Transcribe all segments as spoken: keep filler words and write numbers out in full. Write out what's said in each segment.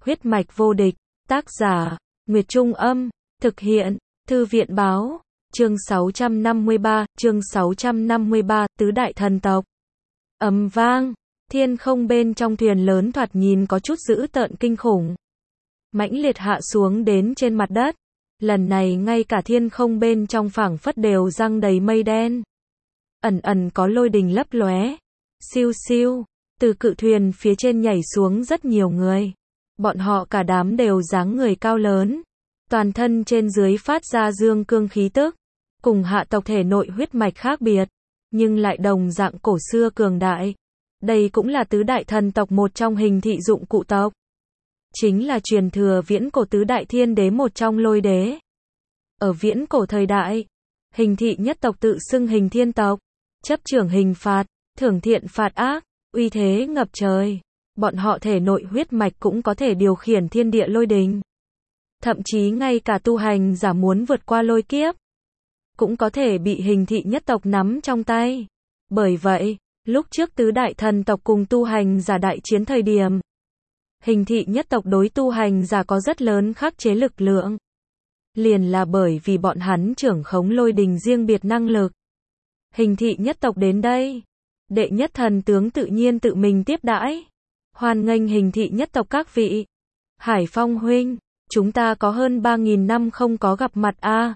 Huyết mạch vô địch, tác giả, Nguyệt Trung Âm, thực hiện, Thư viện Báo, chương sáu trăm năm mươi ba, chương sáu trăm năm mươi ba, tứ đại thần tộc. Ầm vang, thiên không bên trong thuyền lớn thoạt nhìn có chút dữ tợn kinh khủng. Mãnh liệt hạ xuống đến trên mặt đất, lần này ngay cả thiên không bên trong phảng phất đều răng đầy mây đen. Ẩn ẩn có lôi đình lấp lóe, siêu siêu, từ cự thuyền phía trên nhảy xuống rất nhiều người. Bọn họ cả đám đều dáng người cao lớn, toàn thân trên dưới phát ra dương cương khí tức, cùng hạ tộc thể nội huyết mạch khác biệt, nhưng lại đồng dạng cổ xưa cường đại. Đây cũng là tứ đại thần tộc một trong hình thị dụng cụ tộc. Chính là truyền thừa viễn cổ tứ đại thiên đế một trong lôi đế. Ở viễn cổ thời đại, hình thị nhất tộc tự xưng hình thiên tộc, chấp trưởng hình phạt, thưởng thiện phạt ác, uy thế ngập trời. Bọn họ thể nội huyết mạch cũng có thể điều khiển thiên địa lôi đình. Thậm chí ngay cả tu hành giả muốn vượt qua lôi kiếp, cũng có thể bị hình thị nhất tộc nắm trong tay. Bởi vậy, lúc trước tứ đại thần tộc cùng tu hành giả đại chiến thời điểm, hình thị nhất tộc đối tu hành giả có rất lớn khắc chế lực lượng. Liền là bởi vì bọn hắn trưởng khống lôi đình riêng biệt năng lực. Hình thị nhất tộc đến đây, đệ nhất thần tướng tự nhiên tự mình tiếp đãi. Hoan nghênh hình thị nhất tộc các vị. Hải Phong huynh, chúng ta có hơn ba nghìn năm không có gặp mặt a. À.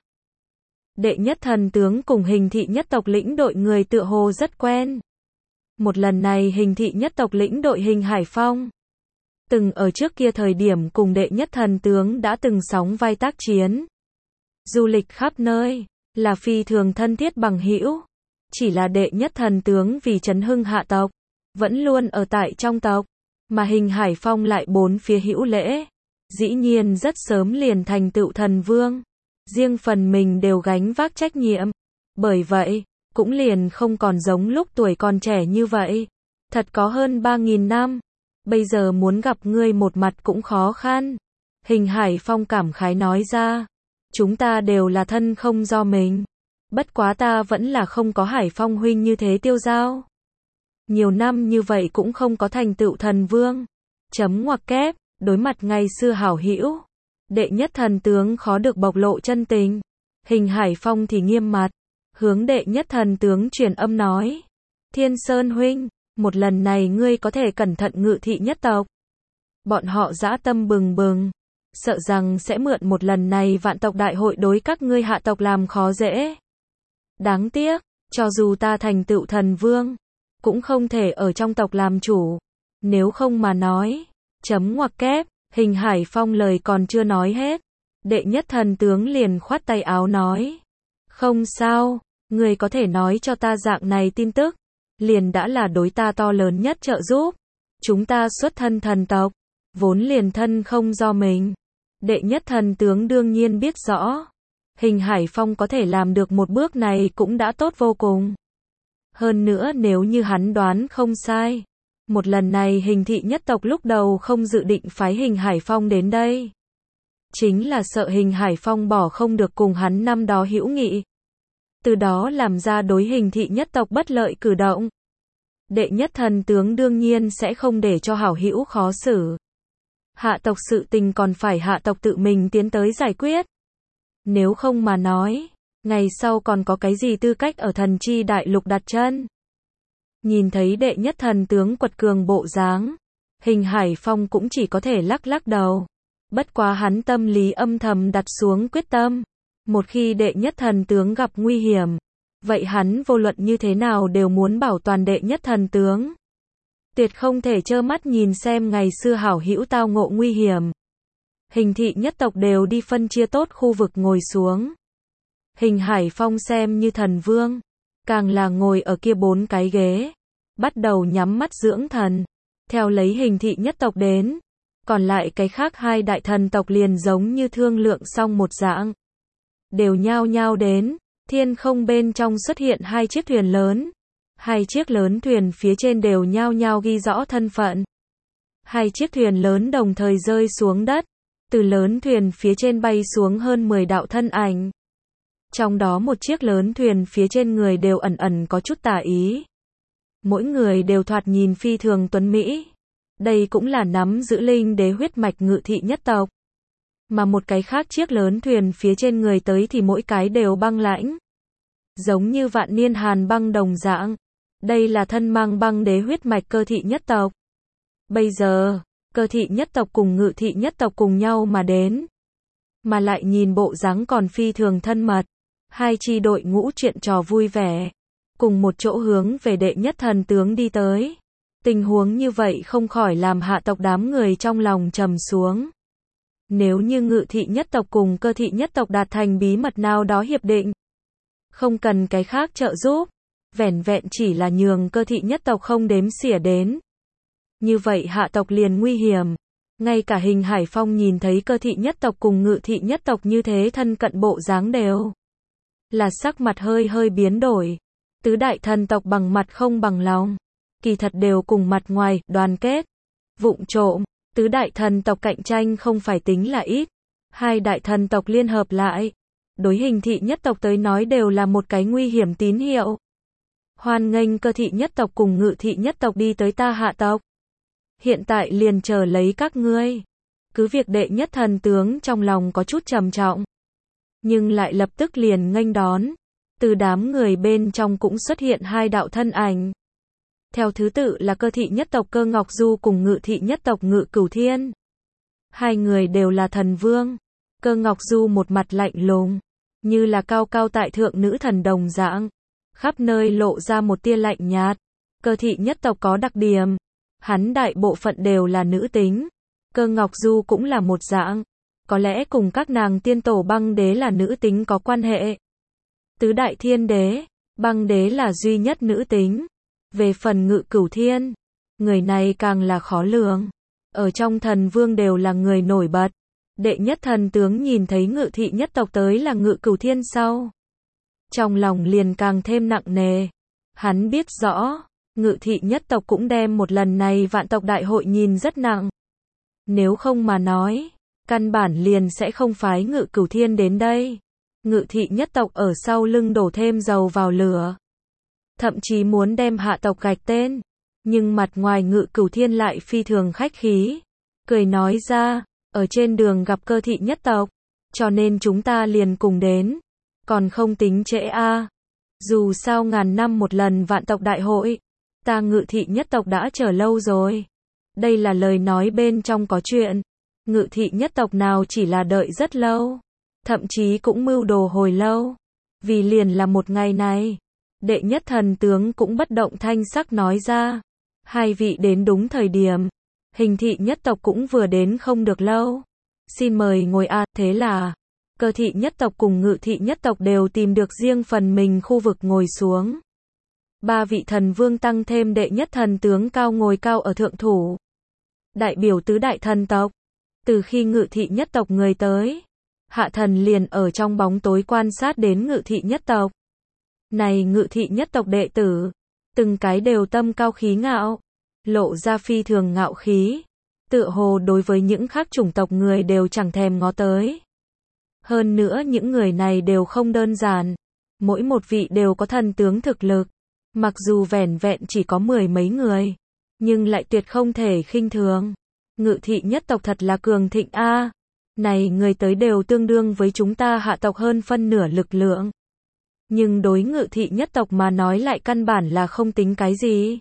Đệ nhất thần tướng cùng hình thị nhất tộc lĩnh đội người tựa hồ rất quen. Một lần này hình thị nhất tộc lĩnh đội hình Hải Phong, từng ở trước kia thời điểm cùng đệ nhất thần tướng đã từng sóng vai tác chiến. Du lịch khắp nơi, là phi thường thân thiết bằng hữu. Chỉ là đệ nhất thần tướng vì chấn hưng hạ tộc, vẫn luôn ở tại trong tộc. Mà hình Hải Phong lại bốn phía hữu lễ, dĩ nhiên rất sớm liền thành tựu thần vương, riêng phần mình đều gánh vác trách nhiệm, bởi vậy, cũng liền không còn giống lúc tuổi còn trẻ như vậy, thật có hơn ba nghìn năm, bây giờ muốn gặp ngươi một mặt cũng khó khăn. Hình Hải Phong cảm khái nói ra, chúng ta đều là thân không do mình, bất quá ta vẫn là không có Hải Phong huynh như thế tiêu dao. Nhiều năm như vậy cũng không có thành tựu thần vương. Chấm ngoặc kép, đối mặt ngày xưa hảo hữu, đệ nhất thần tướng khó được bộc lộ chân tình. Hình Hải Phong thì nghiêm mặt, hướng đệ nhất thần tướng truyền âm nói. Thiên Sơn huynh, một lần này ngươi có thể cẩn thận ngự thị nhất tộc. Bọn họ dã tâm bừng bừng, sợ rằng sẽ mượn một lần này vạn tộc đại hội đối các ngươi hạ tộc làm khó dễ. Đáng tiếc, cho dù ta thành tựu thần vương, cũng không thể ở trong tộc làm chủ. Nếu không mà nói, chấm ngoặc kép, hình Hải Phong lời còn chưa nói hết. Đệ nhất thần tướng liền khoát tay áo nói. Không sao, người có thể nói cho ta dạng này tin tức, liền đã là đối ta to lớn nhất trợ giúp. Chúng ta xuất thân thần tộc, vốn liền thân không do mình. Đệ nhất thần tướng đương nhiên biết rõ. Hình Hải Phong có thể làm được một bước này cũng đã tốt vô cùng. Hơn nữa nếu như hắn đoán không sai, một lần này hình thị nhất tộc lúc đầu không dự định phái hình Hải Phong đến đây. Chính là sợ hình Hải Phong bỏ không được cùng hắn năm đó hữu nghị. Từ đó làm ra đối hình thị nhất tộc bất lợi cử động. Đệ nhất thần tướng đương nhiên sẽ không để cho hảo hữu khó xử. Hạ tộc sự tình còn phải hạ tộc tự mình tiến tới giải quyết. Nếu không mà nói, ngày sau còn có cái gì tư cách ở thần chi đại lục đặt chân. Nhìn thấy đệ nhất thần tướng quật cường bộ dáng, hình Hải Phong cũng chỉ có thể lắc lắc đầu. Bất quá hắn tâm lý âm thầm đặt xuống quyết tâm. Một khi đệ nhất thần tướng gặp nguy hiểm, vậy hắn vô luận như thế nào đều muốn bảo toàn đệ nhất thần tướng. Tuyệt không thể trơ mắt nhìn xem ngày xưa hảo hữu tao ngộ nguy hiểm. Hình thị nhất tộc đều đi phân chia tốt khu vực ngồi xuống. Hình Hải Phong xem như thần vương, càng là ngồi ở kia bốn cái ghế, bắt đầu nhắm mắt dưỡng thần, theo lấy hình thị nhất tộc đến, còn lại cái khác hai đại thần tộc liền giống như thương lượng xong một dạng, đều nhao nhao đến. Thiên không bên trong xuất hiện hai chiếc thuyền lớn, hai chiếc lớn thuyền phía trên đều nhao nhao ghi rõ thân phận. Hai chiếc thuyền lớn đồng thời rơi xuống đất, từ lớn thuyền phía trên bay xuống hơn mười đạo thân ảnh. Trong đó một chiếc lớn thuyền phía trên người đều ẩn ẩn có chút tà ý. Mỗi người đều thoạt nhìn phi thường tuấn mỹ. Đây cũng là nắm giữ linh đế huyết mạch Ngự thị nhất tộc. Mà một cái khác chiếc lớn thuyền phía trên người tới thì mỗi cái đều băng lãnh. Giống như vạn niên hàn băng đồng dạng. Đây là thân mang băng đế huyết mạch Cơ thị nhất tộc. Bây giờ, Cơ thị nhất tộc cùng Ngự thị nhất tộc cùng nhau mà đến. Mà lại nhìn bộ dáng còn phi thường thân mật. Hai chi đội ngũ chuyện trò vui vẻ. Cùng một chỗ hướng về đệ nhất thần tướng đi tới. Tình huống như vậy không khỏi làm hạ tộc đám người trong lòng trầm xuống. Nếu như Ngự thị nhất tộc cùng Cơ thị nhất tộc đạt thành bí mật nào đó hiệp định. Không cần cái khác trợ giúp. Vẻn vẹn chỉ là nhường Cơ thị nhất tộc không đếm xỉa đến. Như vậy hạ tộc liền nguy hiểm. Ngay cả Hình Hải Phong nhìn thấy Cơ thị nhất tộc cùng Ngự thị nhất tộc như thế thân cận bộ dáng đều. Là sắc mặt hơi hơi biến đổi. Tứ đại thần tộc bằng mặt không bằng lòng. Kỳ thật đều cùng mặt ngoài, đoàn kết. Vụng trộm, tứ đại thần tộc cạnh tranh không phải tính là ít. Hai đại thần tộc liên hợp lại. Đối Hình thị nhất tộc tới nói đều là một cái nguy hiểm tín hiệu. Hoan nghênh Cơ thị nhất tộc cùng Ngự thị nhất tộc đi tới ta hạ tộc. Hiện tại liền chờ lấy các ngươi. Cứ việc đệ nhất thần tướng trong lòng có chút trầm trọng. Nhưng lại lập tức liền nghênh đón. Từ đám người bên trong cũng xuất hiện hai đạo thân ảnh. Theo thứ tự là Cơ thị nhất tộc Cơ Ngọc Du cùng Ngự thị nhất tộc Ngự Cửu Thiên. Hai người đều là thần vương. Cơ Ngọc Du một mặt lạnh lùng. Như là cao cao tại thượng nữ thần đồng dạng. Khắp nơi lộ ra một tia lạnh nhạt. Cơ thị nhất tộc có đặc điểm. Hắn đại bộ phận đều là nữ tính. Cơ Ngọc Du cũng là một dạng. Có lẽ cùng các nàng tiên tổ băng đế là nữ tính có quan hệ. Tứ đại thiên đế, băng đế là duy nhất nữ tính. Về phần Ngự Cửu Thiên, người này càng là khó lường. Ở trong thần vương đều là người nổi bật. Đệ nhất thần tướng nhìn thấy Ngự thị nhất tộc tới là Ngự Cửu Thiên sau. Trong lòng liền càng thêm nặng nề. Hắn biết rõ, Ngự thị nhất tộc cũng đem một lần này vạn tộc đại hội nhìn rất nặng. Nếu không mà nói, căn bản liền sẽ không phái Ngự Cửu Thiên đến đây. Ngự thị nhất tộc ở sau lưng đổ thêm dầu vào lửa. Thậm chí muốn đem hạ tộc gạch tên. Nhưng mặt ngoài Ngự Cửu Thiên lại phi thường khách khí. Cười nói ra, ở trên đường gặp Cơ thị nhất tộc. Cho nên chúng ta liền cùng đến. Còn không tính trễ a. Dù sao ngàn năm một lần vạn tộc đại hội. Ta Ngự thị nhất tộc đã chờ lâu rồi. Đây là lời nói bên trong có chuyện. Ngự thị nhất tộc nào chỉ là đợi rất lâu. Thậm chí cũng mưu đồ hồi lâu. Vì liền là một ngày này. Đệ nhất thần tướng cũng bất động thanh sắc nói ra. Hai vị đến đúng thời điểm. Hình thị nhất tộc cũng vừa đến không được lâu. Xin mời ngồi a. Thế là Cơ thị nhất tộc cùng Ngự thị nhất tộc đều tìm được riêng phần mình khu vực ngồi xuống. Ba vị thần vương tăng thêm đệ nhất thần tướng cao ngồi cao ở thượng thủ. Đại biểu tứ đại thần tộc. Từ khi Ngự thị nhất tộc người tới, hạ thần liền ở trong bóng tối quan sát đến Ngự thị nhất tộc. Này Ngự thị nhất tộc đệ tử, từng cái đều tâm cao khí ngạo, lộ ra phi thường ngạo khí, tựa hồ đối với những khác chủng tộc người đều chẳng thèm ngó tới. Hơn nữa những người này đều không đơn giản, mỗi một vị đều có thần tướng thực lực, mặc dù vẻn vẹn chỉ có mười mấy người, nhưng lại tuyệt không thể khinh thường. Ngự thị nhất tộc thật là cường thịnh a. Này người tới đều tương đương với chúng ta hạ tộc hơn phân nửa lực lượng. Nhưng đối Ngự thị nhất tộc mà nói lại căn bản là không tính cái gì.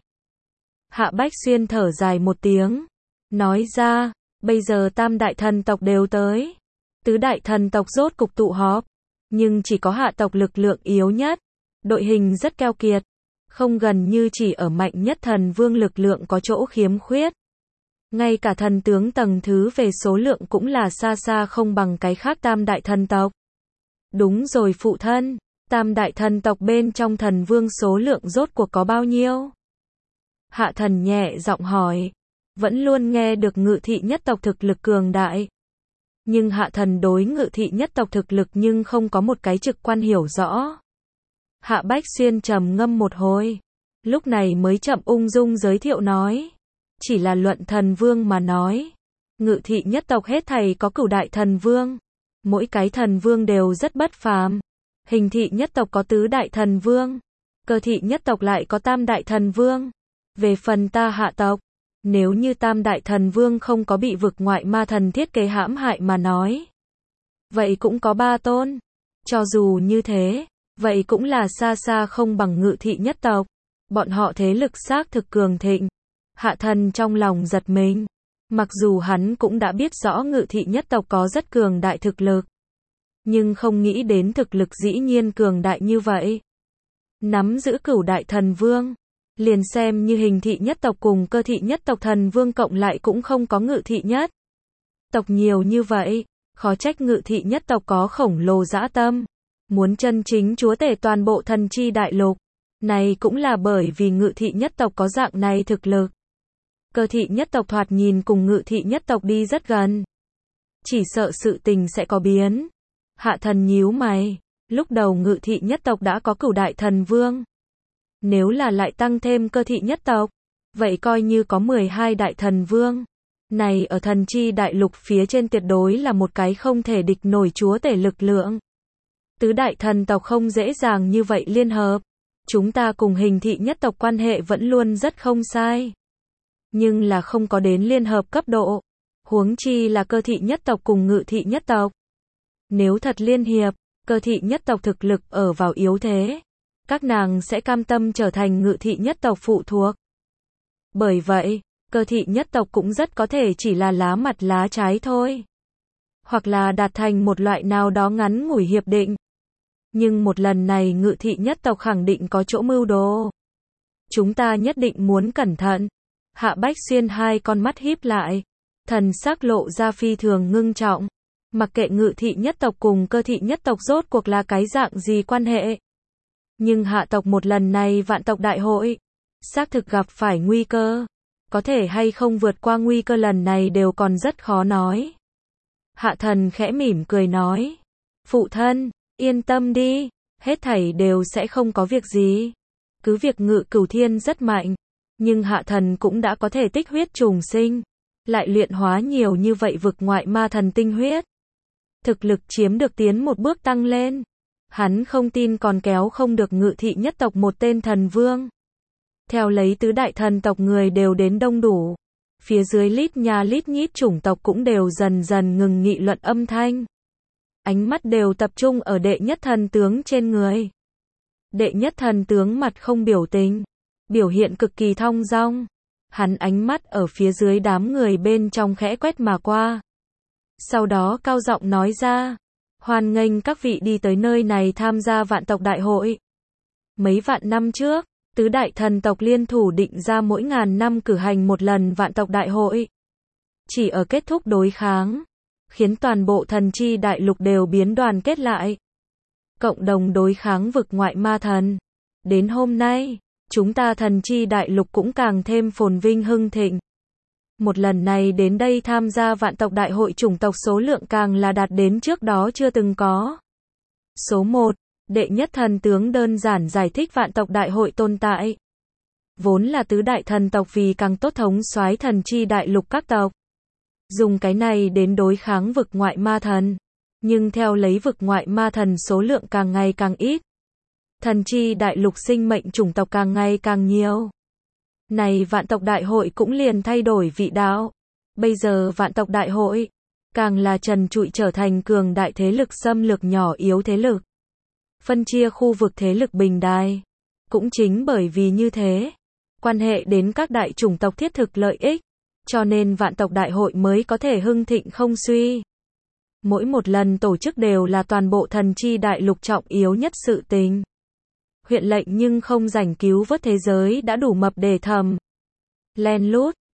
Hạ Bách Xuyên thở dài một tiếng, nói ra, bây giờ tam đại thần tộc đều tới. Tứ đại thần tộc rốt cục tụ họp, nhưng chỉ có hạ tộc lực lượng yếu nhất, đội hình rất keo kiệt, không gần như chỉ ở mạnh nhất thần vương lực lượng có chỗ khiếm khuyết. Ngay cả thần tướng tầng thứ về số lượng cũng là xa xa không bằng cái khác tam đại thần tộc. Đúng rồi phụ thân, tam đại thần tộc bên trong thần vương số lượng rốt cuộc có bao nhiêu? Hạ thần nhẹ giọng hỏi, vẫn luôn nghe được Ngự thị nhất tộc thực lực cường đại. Nhưng hạ thần đối Ngự thị nhất tộc thực lực nhưng không có một cái trực quan hiểu rõ. Hạ Bách Xuyên trầm ngâm một hồi, lúc này mới chậm ung dung giới thiệu nói. Chỉ là luận thần vương mà nói. Ngự thị nhất tộc hết thảy có cửu đại thần vương. Mỗi cái thần vương đều rất bất phàm. Hình thị nhất tộc có tứ đại thần vương. Cơ thị nhất tộc lại có tam đại thần vương. Về phần ta hạ tộc, Nếu như Tam Đại Thần Vương không có bị vực ngoại ma thần thiết kế hãm hại mà nói, vậy cũng có ba tôn. Cho dù như thế, vậy cũng là xa xa không bằng Ngự Thị nhất tộc. Bọn họ thế lực xác thực cường thịnh. Hạ Thần trong lòng giật mình. Mặc dù hắn cũng đã biết rõ Ngự Thị nhất tộc có rất cường đại thực lực, nhưng không nghĩ đến thực lực dĩ nhiên cường đại như vậy. Nắm giữ Cửu Đại Thần Vương, liền xem như Hình Thị nhất tộc cùng Cơ Thị nhất tộc thần vương cộng lại cũng không có Ngự Thị nhất tộc nhiều như vậy, khó trách Ngự Thị nhất tộc có khổng lồ dã tâm, muốn chân chính chúa tể toàn bộ thần chi đại lục. Này cũng là bởi vì Ngự Thị nhất tộc có dạng này thực lực. Cơ Thị nhất tộc thoạt nhìn cùng Ngự Thị nhất tộc đi rất gần, chỉ sợ sự tình sẽ có biến. Hạ Thần nhíu mày, lúc đầu Ngự Thị nhất tộc đã có Cửu Đại Thần Vương, nếu là lại tăng thêm Cơ Thị nhất tộc, vậy coi như có mười hai Đại Thần Vương. Này ở thần chi đại lục phía trên tuyệt đối là một cái không thể địch nổi chúa tể lực lượng. Tứ đại thần tộc không dễ dàng như vậy liên hợp. Chúng ta cùng Hình Thị nhất tộc quan hệ vẫn luôn rất không sai, nhưng là không có đến liên hợp cấp độ. Huống chi là Cơ Thị nhất tộc cùng Ngự Thị nhất tộc. Nếu thật liên hiệp, Cơ Thị nhất tộc thực lực ở vào yếu thế, các nàng sẽ cam tâm trở thành Ngự Thị nhất tộc phụ thuộc. Bởi vậy, Cơ Thị nhất tộc cũng rất có thể chỉ là lá mặt lá trái thôi, hoặc là đạt thành một loại nào đó ngắn ngủi hiệp định. Nhưng một lần này Ngự Thị nhất tộc khẳng định có chỗ mưu đồ. Chúng ta nhất định muốn cẩn thận. Hạ Bách Xuyên hai con mắt híp lại, thần sắc lộ ra phi thường ngưng trọng. Mặc kệ Ngự Thị nhất tộc cùng Cơ Thị nhất tộc rốt cuộc là cái dạng gì quan hệ, nhưng hạ tộc một lần này vạn tộc đại hội, xác thực gặp phải nguy cơ. Có thể hay không vượt qua nguy cơ lần này đều còn rất khó nói. Hạ Thần khẽ mỉm cười nói, phụ thân, yên tâm đi, hết thảy đều sẽ không có việc gì. Cứ việc Ngự Cửu Thiên rất mạnh, nhưng Hạ Thần cũng đã có thể tích huyết trùng sinh, lại luyện hóa nhiều như vậy vực ngoại ma thần tinh huyết. Thực lực chiếm được tiến một bước tăng lên. Hắn không tin còn kéo không được Ngự Thị nhất tộc một tên thần vương. Theo lấy tứ đại thần tộc người đều đến đông đủ, phía dưới lít nha lít nhít chủng tộc cũng đều dần dần ngừng nghị luận âm thanh. Ánh mắt đều tập trung ở đệ nhất thần tướng trên người. Đệ nhất thần tướng mặt không biểu tình, biểu hiện cực kỳ thong dong. Hắn ánh mắt ở phía dưới đám người bên trong khẽ quét mà qua. Sau đó cao giọng nói ra, hoan nghênh các vị đi tới nơi này tham gia vạn tộc đại hội. Mấy vạn năm trước, tứ đại thần tộc liên thủ định ra mỗi ngàn năm cử hành một lần vạn tộc đại hội. Chỉ ở kết thúc đối kháng, khiến toàn bộ thần chi đại lục đều biến đoàn kết lại, cộng đồng đối kháng vực ngoại ma thần. Đến hôm nay, chúng ta thần chi đại lục cũng càng thêm phồn vinh hưng thịnh. Một lần này đến đây tham gia vạn tộc đại hội chủng tộc số lượng càng là đạt đến trước đó chưa từng có. Số một, đệ nhất thần tướng đơn giản giải thích vạn tộc đại hội tồn tại. Vốn là tứ đại thần tộc vì càng tốt thống soái thần chi đại lục các tộc, dùng cái này đến đối kháng vực ngoại ma thần. Nhưng theo lấy vực ngoại ma thần số lượng càng ngày càng ít, thần chi đại lục sinh mệnh chủng tộc càng ngày càng nhiều. Này vạn tộc đại hội cũng liền thay đổi vị đạo. Bây giờ vạn tộc đại hội, càng là trần trụi trở thành cường đại thế lực xâm lược nhỏ yếu thế lực. Phân chia khu vực thế lực bình đài. Cũng chính bởi vì như thế, quan hệ đến các đại chủng tộc thiết thực lợi ích, cho nên vạn tộc đại hội mới có thể hưng thịnh không suy. Mỗi một lần tổ chức đều là toàn bộ thần chi đại lục trọng yếu nhất sự tình. Huyện lệnh nhưng không rảnh cứu vớt thế giới đã đủ mập để thầm. Len lút,